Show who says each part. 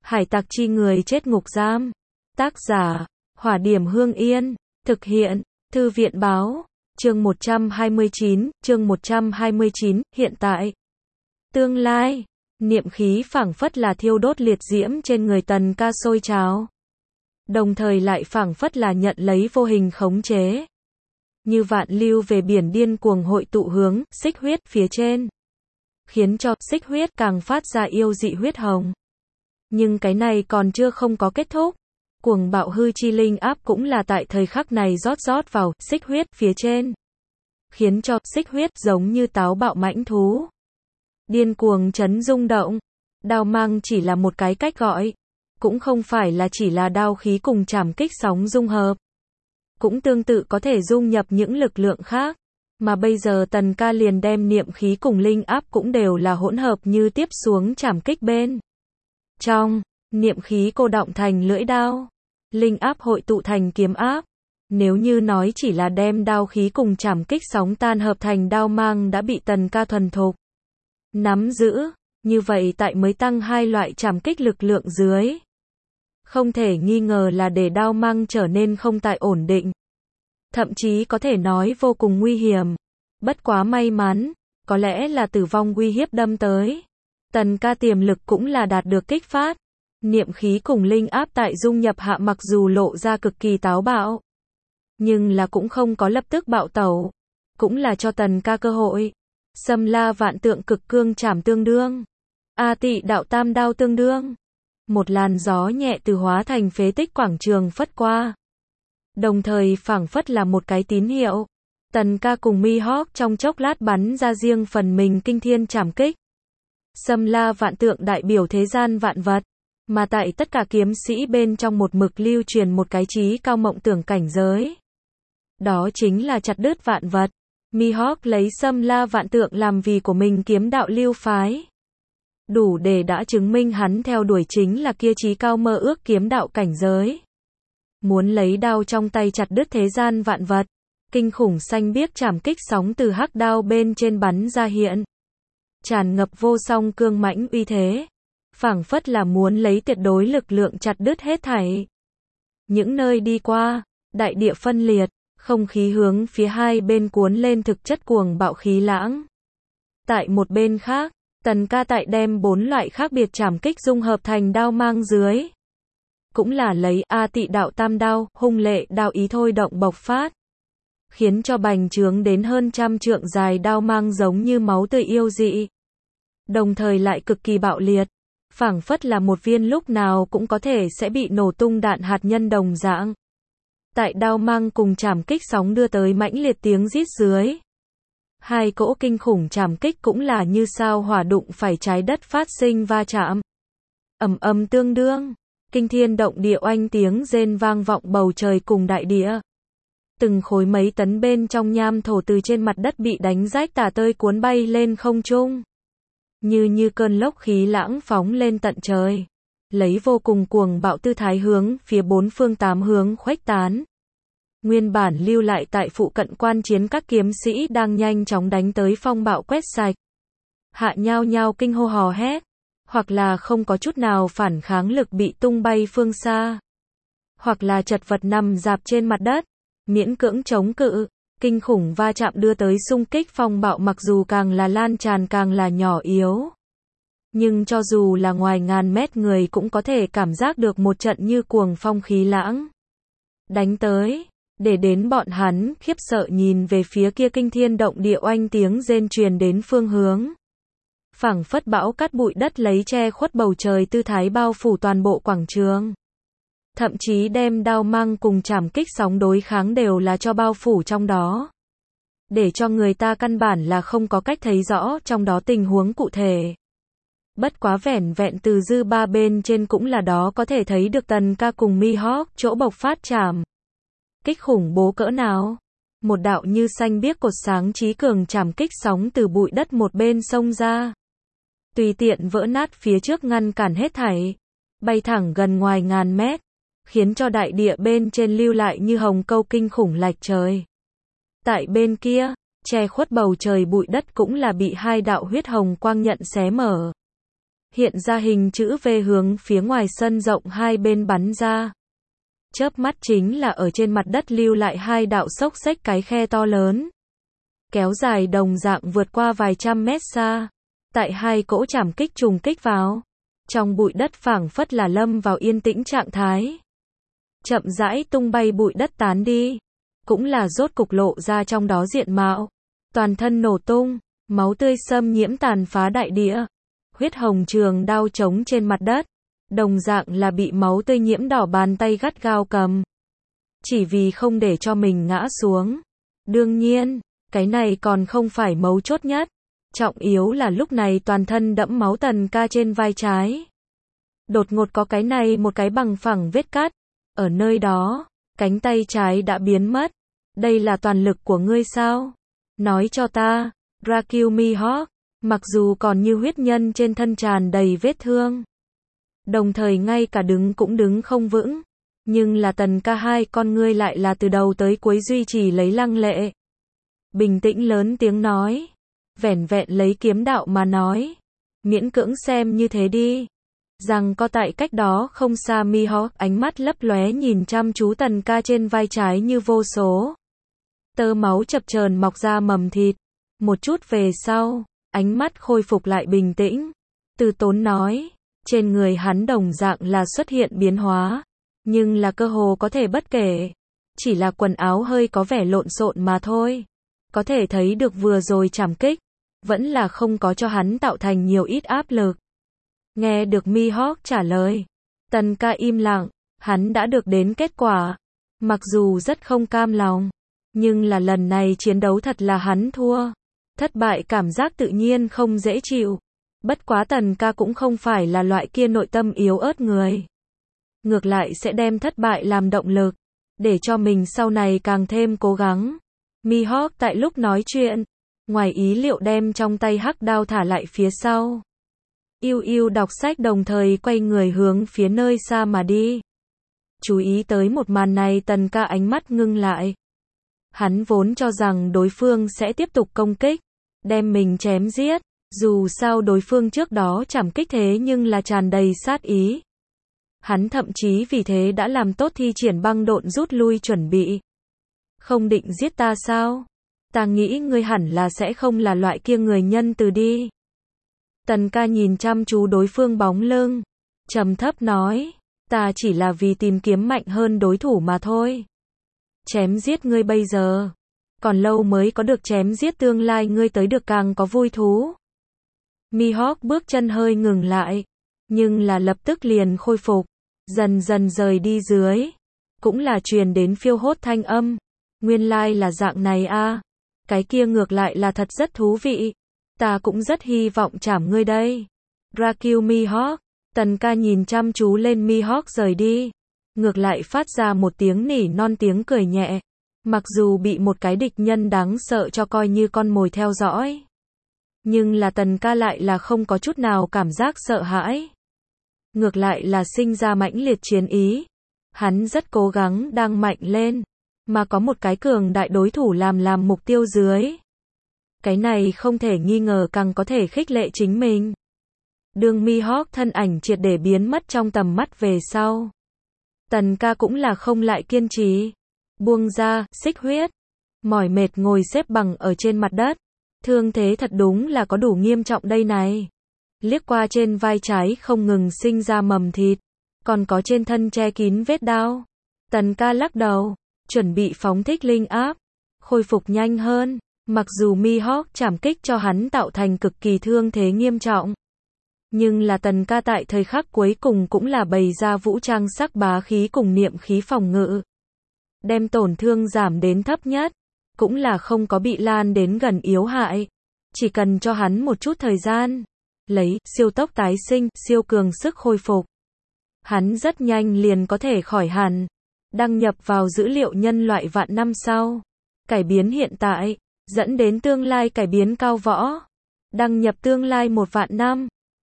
Speaker 1: Hải tặc chi người chết ngục giam. Tác giả, Hỏa Điểm Hương Yên. Thực hiện, Thư viện Báo. Chương 129, hiện tại. Tương lai. Niệm khí phảng phất là thiêu đốt liệt diễm trên người Tần Ca sôi trào. Đồng thời lại phảng phất là nhận lấy vô hình khống chế. Như vạn lưu về biển điên cuồng hội tụ hướng xích huyết phía trên. Khiến cho xích huyết càng phát ra yêu dị huyết hồng. Nhưng cái này còn chưa không có kết thúc. Cuồng bạo hư chi linh áp cũng là tại thời khắc này rót vào xích huyết phía trên. Khiến cho xích huyết giống như táo bạo mãnh thú. Điên cuồng chấn rung động. Đao mang chỉ là một cái cách gọi. Cũng không phải là chỉ là đao khí cùng trảm kích sóng dung hợp. Cũng tương tự có thể dung nhập những lực lượng khác. Mà bây giờ Tần Ca liền đem niệm khí cùng linh áp cũng đều là hỗn hợp như tiếp xuống trảm kích bên. Trong, niệm khí cô đọng thành lưỡi đao. Linh áp hội tụ thành kiếm áp. Nếu như nói chỉ là đem đao khí cùng trảm kích sóng tan hợp thành đao mang đã bị Tần Ca thuần thục nắm giữ, như vậy tại mới tăng hai loại trảm kích lực lượng dưới. Không thể nghi ngờ là để đao mang trở nên không tại ổn định. Thậm chí có thể nói vô cùng nguy hiểm. Bất quá may mắn, có lẽ là tử vong uy hiếp đâm tới. Tần Ca tiềm lực cũng là đạt được kích phát. Niệm khí cùng linh áp tại dung nhập hạ mặc dù lộ ra cực kỳ táo bạo. Nhưng là cũng không có lập tức bạo tẩu. Cũng là cho Tần Ca cơ hội. Xâm la vạn tượng cực cương trảm tương đương. A tị đạo tam đao tương đương. Một làn gió nhẹ từ hóa thành phế tích quảng trường phất qua. Đồng thời phảng phất là một cái tín hiệu. Tần Ca cùng Mihawk trong chốc lát bắn ra riêng phần mình kinh thiên trảm kích. Xâm la vạn tượng đại biểu thế gian vạn vật. Mà tại tất cả kiếm sĩ bên trong một mực lưu truyền một cái chí cao mộng tưởng cảnh giới. Đó chính là chặt đứt vạn vật. Mihawk lấy xâm la vạn tượng làm vì của mình kiếm đạo lưu phái. Đủ để đã chứng minh hắn theo đuổi chính là kia chí cao mơ ước kiếm đạo cảnh giới. Muốn lấy đao trong tay chặt đứt thế gian vạn vật. Kinh khủng xanh biếc trảm kích sóng từ hắc đao bên trên bắn ra hiện. Tràn ngập vô song cương mãnh uy thế. Phảng phất là muốn lấy tuyệt đối lực lượng chặt đứt hết thảy. Những nơi đi qua, đại địa phân liệt, không khí hướng phía hai bên cuốn lên thực chất cuồng bạo khí lãng. Tại một bên khác, Tần Ca tại đem 4 loại khác biệt trảm kích dung hợp thành đao mang dưới. Cũng là lấy A tị đạo tam đao, hung lệ đao ý thôi động bộc phát. Khiến cho bành trướng đến hơn trăm trượng dài đao mang giống như máu tươi yêu dị. Đồng thời lại cực kỳ bạo liệt. Phảng phất là một viên lúc nào cũng có thể sẽ bị nổ tung đạn hạt nhân đồng dạng. Tại đao mang cùng trảm kích sóng đưa tới mãnh liệt tiếng rít dưới. Hai cỗ kinh khủng trảm kích cũng là như sao hỏa đụng phải trái đất phát sinh va chạm. Ầm ầm tương đương, kinh thiên động địa oanh tiếng rên vang vọng bầu trời cùng đại địa. Từng khối mấy tấn bên trong nham thổ từ trên mặt đất bị đánh rách tả tơi cuốn bay lên không trung. Như cơn lốc khí lãng phóng lên tận trời. Lấy vô cùng cuồng bạo tư thái hướng phía bốn phương tám hướng khuếch tán. Nguyên bản lưu lại tại phụ cận quan chiến các kiếm sĩ đang nhanh chóng đánh tới phong bạo quét sạch. Hạ nhao nhao kinh hô hò hét. Hoặc là không có chút nào phản kháng lực bị tung bay phương xa. Hoặc là chật vật nằm rạp trên mặt đất. Miễn cưỡng chống cự. Kinh khủng va chạm đưa tới xung kích phong bạo mặc dù càng là lan tràn càng là nhỏ yếu. Nhưng cho dù là ngoài ngàn mét người cũng có thể cảm giác được một trận như cuồng phong khí lãng. Đánh tới, để đến bọn hắn khiếp sợ nhìn về phía kia kinh thiên động địa oanh tiếng rên truyền đến phương hướng. Phảng phất bão cát bụi đất lấy che khuất bầu trời tư thái bao phủ toàn bộ quảng trường. Thậm chí đem đao mang cùng trảm kích sóng đối kháng đều là cho bao phủ trong đó. Để cho người ta căn bản là không có cách thấy rõ trong đó tình huống cụ thể. Bất quá vẻn vẹn từ dư ba bên trên cũng là đó có thể thấy được Tần Ca cùng Mihawk chỗ bộc phát trảm kích khủng bố cỡ nào. Một đạo như xanh biếc cột sáng chí cường trảm kích sóng từ bụi đất một bên xông ra. Tùy tiện vỡ nát phía trước ngăn cản hết thảy. Bay thẳng gần ngoài ngàn mét. Khiến cho đại địa bên trên lưu lại như hồng câu kinh khủng lạch trời. Tại bên kia, che khuất bầu trời bụi đất cũng là bị hai đạo huyết hồng quang nhận xé mở. hiện ra hình chữ V hướng phía ngoài sân rộng hai bên bắn ra. Chớp mắt chính là ở trên mặt đất lưu lại hai đạo xốc xếch cái khe to lớn. Kéo dài đồng dạng vượt qua vài trăm mét xa. Tại hai cỗ chảm kích trùng kích vào. Trong bụi đất phảng phất là lâm vào yên tĩnh trạng thái. Chậm rãi tung bay bụi đất tán đi. Cũng là rốt cục lộ ra trong đó diện mạo. Toàn thân nổ tung, máu tươi xâm nhiễm tàn phá đại địa. Huyết hồng trường đao trống trên mặt đất. Đồng dạng là bị máu tươi nhiễm đỏ bàn tay gắt gao cầm. Chỉ vì không để cho mình ngã xuống. Đương nhiên, cái này còn không phải mấu chốt nhất. Trọng yếu là lúc này toàn thân đẫm máu Tần Ca trên vai trái. Đột ngột có cái này một cái bằng phẳng vết cắt. Ở nơi đó, cánh tay trái đã biến mất. Đây là toàn lực của ngươi sao? Nói cho ta, Dracula Mihawk, mặc dù còn như huyết nhân trên thân tràn đầy vết thương. Đồng thời ngay cả đứng cũng đứng không vững. Nhưng là Tần Ca hai con ngươi lại là từ đầu tới cuối duy trì lấy lăng lệ. Bình tĩnh lớn tiếng nói. Vẻn vẹn lấy kiếm đạo mà nói. Miễn cưỡng xem như thế đi. Rằng có tại cách đó không xa Mihawk ánh mắt lấp lóe nhìn chăm chú Tần Ca trên vai trái như vô số. Tơ máu chập chờn mọc ra mầm thịt. Một chút về sau, ánh mắt khôi phục lại bình tĩnh. Từ tốn nói. Trên người hắn đồng dạng là xuất hiện biến hóa. Nhưng là cơ hồ có thể bất kể. Chỉ là quần áo hơi có vẻ lộn xộn mà thôi. Có thể thấy được vừa rồi chảm kích. Vẫn là không có cho hắn tạo thành nhiều ít áp lực. Nghe được Mihawk trả lời. Tần Ca im lặng. Hắn đã được đến kết quả. Mặc dù rất không cam lòng. Nhưng là lần này chiến đấu thật là hắn thua. Thất bại cảm giác tự nhiên không dễ chịu. Bất quá Tần Ca cũng không phải là loại kia nội tâm yếu ớt người. Ngược lại sẽ đem thất bại làm động lực. Để cho mình sau này càng thêm cố gắng. Mihawk tại lúc nói chuyện. Ngoài ý liệu đem trong tay hắc đao thả lại phía sau. Yêu yêu đọc sách đồng thời quay người hướng phía nơi xa mà đi. Chú ý tới một màn này Tần Ca ánh mắt ngưng lại. Hắn vốn cho rằng đối phương sẽ tiếp tục công kích. Đem mình chém giết. Dù sao đối phương trước đó chảm kích thế nhưng là tràn đầy sát ý. Hắn thậm chí vì thế đã làm tốt thi triển băng độn rút lui chuẩn bị. Không định giết ta sao? Ta nghĩ ngươi hẳn là sẽ không là loại kia người nhân từ đi. Tần Ca nhìn chăm chú đối phương bóng lưng. Trầm thấp nói. Ta chỉ là vì tìm kiếm mạnh hơn đối thủ mà thôi. Chém giết ngươi bây giờ. Còn lâu mới có được chém giết tương lai ngươi tới được càng có vui thú. Mihawk bước chân hơi ngừng lại. Nhưng là lập tức liền khôi phục. Dần dần rời đi dưới. Cũng là truyền đến phiêu hốt thanh âm. Nguyên lai là dạng này a. Cái kia ngược lại là thật rất thú vị. Ta cũng rất hy vọng chảm ngươi đây. Dracula Mihawk. Tần Ca nhìn chăm chú lên Mihawk rời đi. Ngược lại phát ra một tiếng nỉ non tiếng cười nhẹ. Mặc dù bị một cái địch nhân đáng sợ cho coi như con mồi theo dõi. Nhưng là Tần Ca lại là không có chút nào cảm giác sợ hãi. Ngược lại là sinh ra mãnh liệt chiến ý. Hắn rất cố gắng đang mạnh lên. Mà có một cái cường đại đối thủ làm mục tiêu dưới. Cái này không thể nghi ngờ càng có thể khích lệ chính mình. Đường Mihawk thân ảnh triệt để biến mất trong tầm mắt về sau. Tần Ca cũng là không lại kiên trì. Buông ra, xích huyết. Mỏi mệt ngồi xếp bằng ở trên mặt đất. Thương thế thật đúng là có đủ nghiêm trọng đây này. Liếc qua trên vai trái không ngừng sinh ra mầm thịt. Còn có trên thân che kín vết đao. Tần Ca lắc đầu. Chuẩn bị phóng thích linh áp. Khôi phục nhanh hơn. Mặc dù Mihawk chảm kích cho hắn tạo thành cực kỳ thương thế nghiêm trọng. Nhưng là Tần Ca tại thời khắc cuối cùng cũng là bày ra vũ trang sắc bá khí cùng niệm khí phòng ngự. Đem tổn thương giảm đến thấp nhất. Cũng là không có bị lan đến gần yếu hại. Chỉ cần cho hắn một chút thời gian. Lấy siêu tốc tái sinh, siêu cường sức khôi phục. Hắn rất nhanh liền có thể khỏi hẳn. Đăng nhập vào dữ liệu nhân loại vạn năm sau. Cải biến hiện tại. Dẫn đến tương lai cải biến cao võ. Đăng nhập tương lai 1 vạn năm.